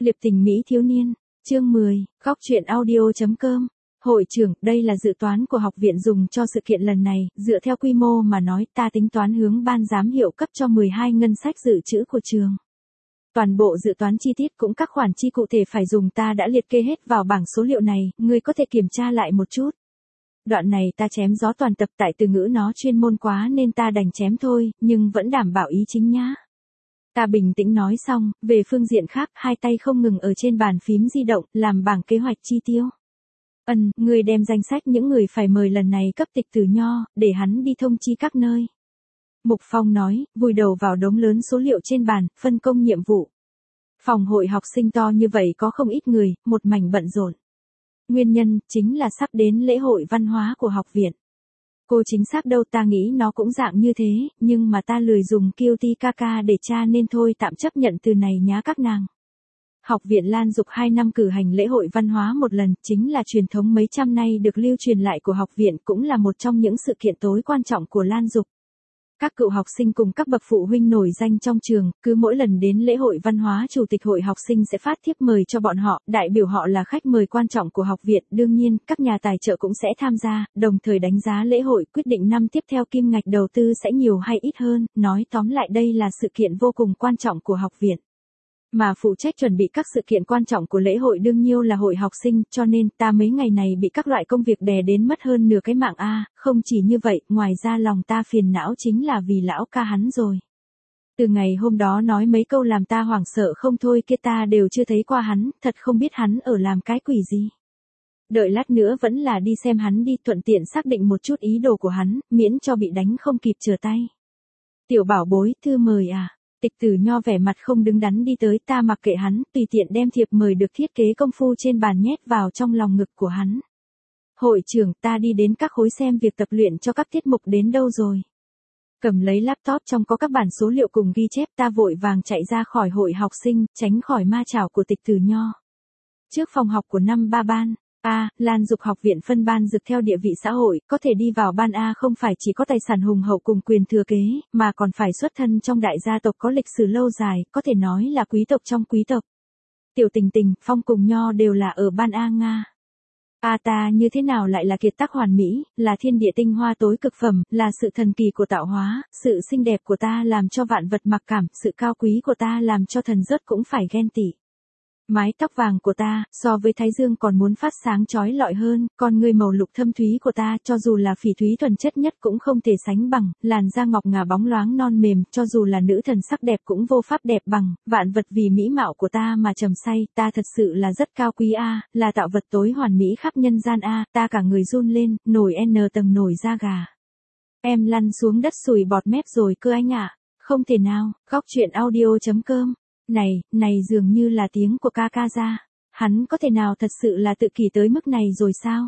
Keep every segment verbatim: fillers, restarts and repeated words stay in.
Liệp tình Mỹ thiếu niên, chương mười, góc truyện audio.com. Hội trưởng, đây là dự toán của học viện dùng cho sự kiện lần này, dựa theo quy mô mà nói ta tính toán hướng ban giám hiệu cấp cho mười hai ngân sách dự trữ của trường. Toàn bộ dự toán chi tiết cũng các khoản chi cụ thể phải dùng ta đã liệt kê hết vào bảng số liệu này, ngươi có thể kiểm tra lại một chút. Đoạn này ta chém gió toàn tập tại từ ngữ nó chuyên môn quá nên ta đành chém thôi, nhưng vẫn đảm bảo ý chính nhá. Ta bình tĩnh nói xong, về phương diện khác, hai tay không ngừng ở trên bàn phím di động, làm bảng kế hoạch chi tiêu. Ân, người đem danh sách những người phải mời lần này cấp tịch Từ Nho, để hắn đi thông chi các nơi. Mục Phong nói, vùi đầu vào đống lớn số liệu trên bàn, phân công nhiệm vụ. Phòng hội học sinh to như vậy có không ít người, một mảnh bận rộn. Nguyên nhân, chính là sắp đến lễ hội văn hóa của học viện. Cô chính xác đâu ta nghĩ nó cũng dạng như thế, nhưng mà ta lười dùng Qt Kaka để tra nên thôi tạm chấp nhận từ này nhá các nàng. Học viện Lan Dục hai năm cử hành lễ hội văn hóa một lần, chính là truyền thống mấy trăm nay được lưu truyền lại của học viện, cũng là một trong những sự kiện tối quan trọng của Lan Dục. Các cựu học sinh cùng các bậc phụ huynh nổi danh trong trường, cứ mỗi lần đến lễ hội văn hóa chủ tịch hội học sinh sẽ phát thiếp mời cho bọn họ, đại biểu họ là khách mời quan trọng của học viện, đương nhiên, các nhà tài trợ cũng sẽ tham gia, đồng thời đánh giá lễ hội, quyết định năm tiếp theo kim ngạch đầu tư sẽ nhiều hay ít hơn, nói tóm lại đây là sự kiện vô cùng quan trọng của học viện. Mà phụ trách chuẩn bị các sự kiện quan trọng của lễ hội đương nhiêu là hội học sinh, cho nên ta mấy ngày này bị các loại công việc đè đến mất hơn nửa cái mạng a. Không chỉ như vậy, ngoài ra lòng ta phiền não chính là vì lão ca hắn rồi. Từ ngày hôm đó nói mấy câu làm ta hoảng sợ không thôi kia ta đều chưa thấy qua hắn, thật không biết hắn ở làm cái quỷ gì. Đợi lát nữa vẫn là đi xem hắn đi, thuận tiện xác định một chút ý đồ của hắn, miễn cho bị đánh không kịp trở tay. Tiểu bảo bối, thư mời à. Tịch Từ Nho vẻ mặt không đứng đắn đi tới, ta mặc kệ hắn, tùy tiện đem thiệp mời được thiết kế công phu trên bàn nhét vào trong lòng ngực của hắn. Hội trưởng, ta đi đến các khối xem việc tập luyện cho các tiết mục đến đâu rồi. Cầm lấy laptop trong có các bản số liệu cùng ghi chép, ta vội vàng chạy ra khỏi hội học sinh, tránh khỏi ma chảo của Tịch Từ Nho. Trước phòng học của năm ba ban. A, Lan Dục học viện phân ban dược theo địa vị xã hội, có thể đi vào ban A không phải chỉ có tài sản hùng hậu cùng quyền thừa kế, mà còn phải xuất thân trong đại gia tộc có lịch sử lâu dài, có thể nói là quý tộc trong quý tộc. Tiểu Tình Tình, Phong cùng Nho đều là ở ban A Nga. A ta như thế nào lại là kiệt tác hoàn mỹ, là thiên địa tinh hoa tối cực phẩm, là sự thần kỳ của tạo hóa, sự xinh đẹp của ta làm cho vạn vật mặc cảm, sự cao quý của ta làm cho thần rớt cũng phải ghen tị. Mái tóc vàng của ta, so với thái dương còn muốn phát sáng chói lọi hơn, con ngươi màu lục thâm thúy của ta, cho dù là phỉ thúy thuần chất nhất cũng không thể sánh bằng, làn da ngọc ngà bóng loáng non mềm, cho dù là nữ thần sắc đẹp cũng vô pháp đẹp bằng, vạn vật vì mỹ mạo của ta mà trầm say, ta thật sự là rất cao quý a, là tạo vật tối hoàn mỹ khắp nhân gian a, ta cả người run lên, nổi n tầng nổi da gà. Em lăn xuống đất sùi bọt mép rồi cơ anh ạ, không thể nào, góc truyện audio.com. Này, này dường như là tiếng của ca ca ra. Hắn có thể nào thật sự là tự kỷ tới mức này rồi sao?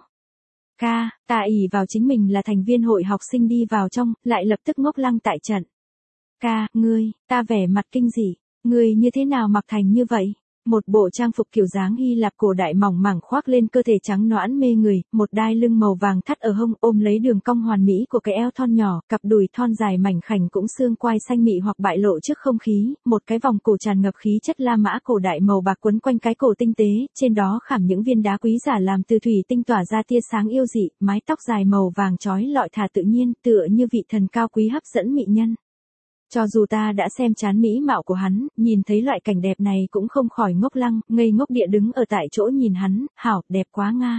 Ca, ta ỷ vào chính mình là thành viên hội học sinh đi vào trong, lại lập tức ngốc lăng tại trận. Ca, ngươi, ta vẻ mặt kinh dị. Ngươi như thế nào mặc thành như vậy? Một bộ trang phục kiểu dáng Hy Lạp cổ đại mỏng mảng khoác lên cơ thể trắng nõn mê người, một đai lưng màu vàng thắt ở hông ôm lấy đường cong hoàn mỹ của cái eo thon nhỏ, cặp đùi thon dài mảnh khảnh cũng xương quai xanh mị hoặc bại lộ trước không khí, một cái vòng cổ tràn ngập khí chất La Mã cổ đại màu bạc quấn quanh cái cổ tinh tế, trên đó khảm những viên đá quý giả làm từ thủy tinh tỏa ra tia sáng yêu dị, mái tóc dài màu vàng chói lọi thả tự nhiên, tựa như vị thần cao quý hấp dẫn mị nhân. Cho dù ta đã xem chán mỹ mạo của hắn, nhìn thấy loại cảnh đẹp này cũng không khỏi ngốc lăng, ngây ngốc địa đứng ở tại chỗ nhìn hắn, hảo, đẹp quá nga.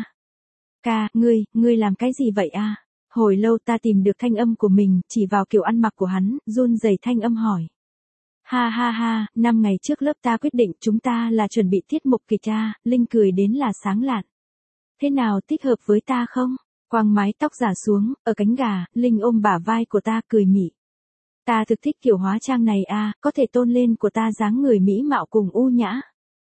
Ca, ngươi, ngươi làm cái gì vậy a? Hồi lâu ta tìm được thanh âm của mình, chỉ vào kiểu ăn mặc của hắn, run rẩy thanh âm hỏi. Ha ha ha, năm ngày trước lớp ta quyết định chúng ta là chuẩn bị tiết mục kịch a, Linh cười đến là sáng lạn. Thế nào thích hợp với ta không? Quăng mái tóc giả xuống, ở cánh gà, Linh ôm bả vai của ta cười mị. Ta thực thích kiểu hóa trang này a, có thể tôn lên của ta dáng người mỹ mạo cùng u nhã.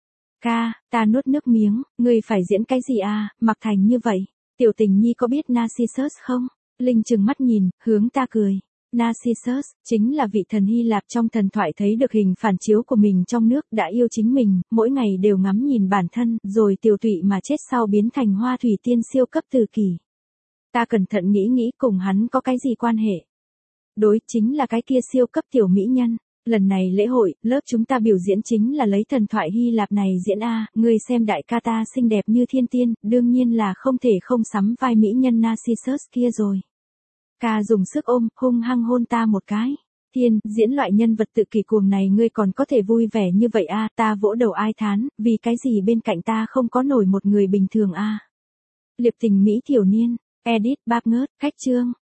Ca, ta nuốt nước miếng, ngươi phải diễn cái gì a, mặc thành như vậy. Tiểu Tình Nhi có biết Narcissus không? Linh trừng mắt nhìn, hướng ta cười. Narcissus, chính là vị thần Hy Lạp trong thần thoại thấy được hình phản chiếu của mình trong nước, đã yêu chính mình, mỗi ngày đều ngắm nhìn bản thân, rồi tiều tụy mà chết sau biến thành hoa thủy tiên siêu cấp từ kỳ. Ta cẩn thận nghĩ nghĩ cùng hắn có cái gì quan hệ. Đối chính là cái kia siêu cấp tiểu mỹ nhân. Lần này lễ hội, lớp chúng ta biểu diễn chính là lấy thần thoại Hy Lạp này diễn a, ngươi xem đại ca ta xinh đẹp như thiên tiên, đương nhiên là không thể không sắm vai mỹ nhân Narcissus kia rồi. Ca dùng sức ôm, hung hăng hôn ta một cái. Thiên, diễn loại nhân vật tự kỷ cuồng này ngươi còn có thể vui vẻ như vậy a, ta vỗ đầu ai thán, vì cái gì bên cạnh ta không có nổi một người bình thường a. Liệp tình Mỹ thiểu niên, edit, báp ngớt, cách chương.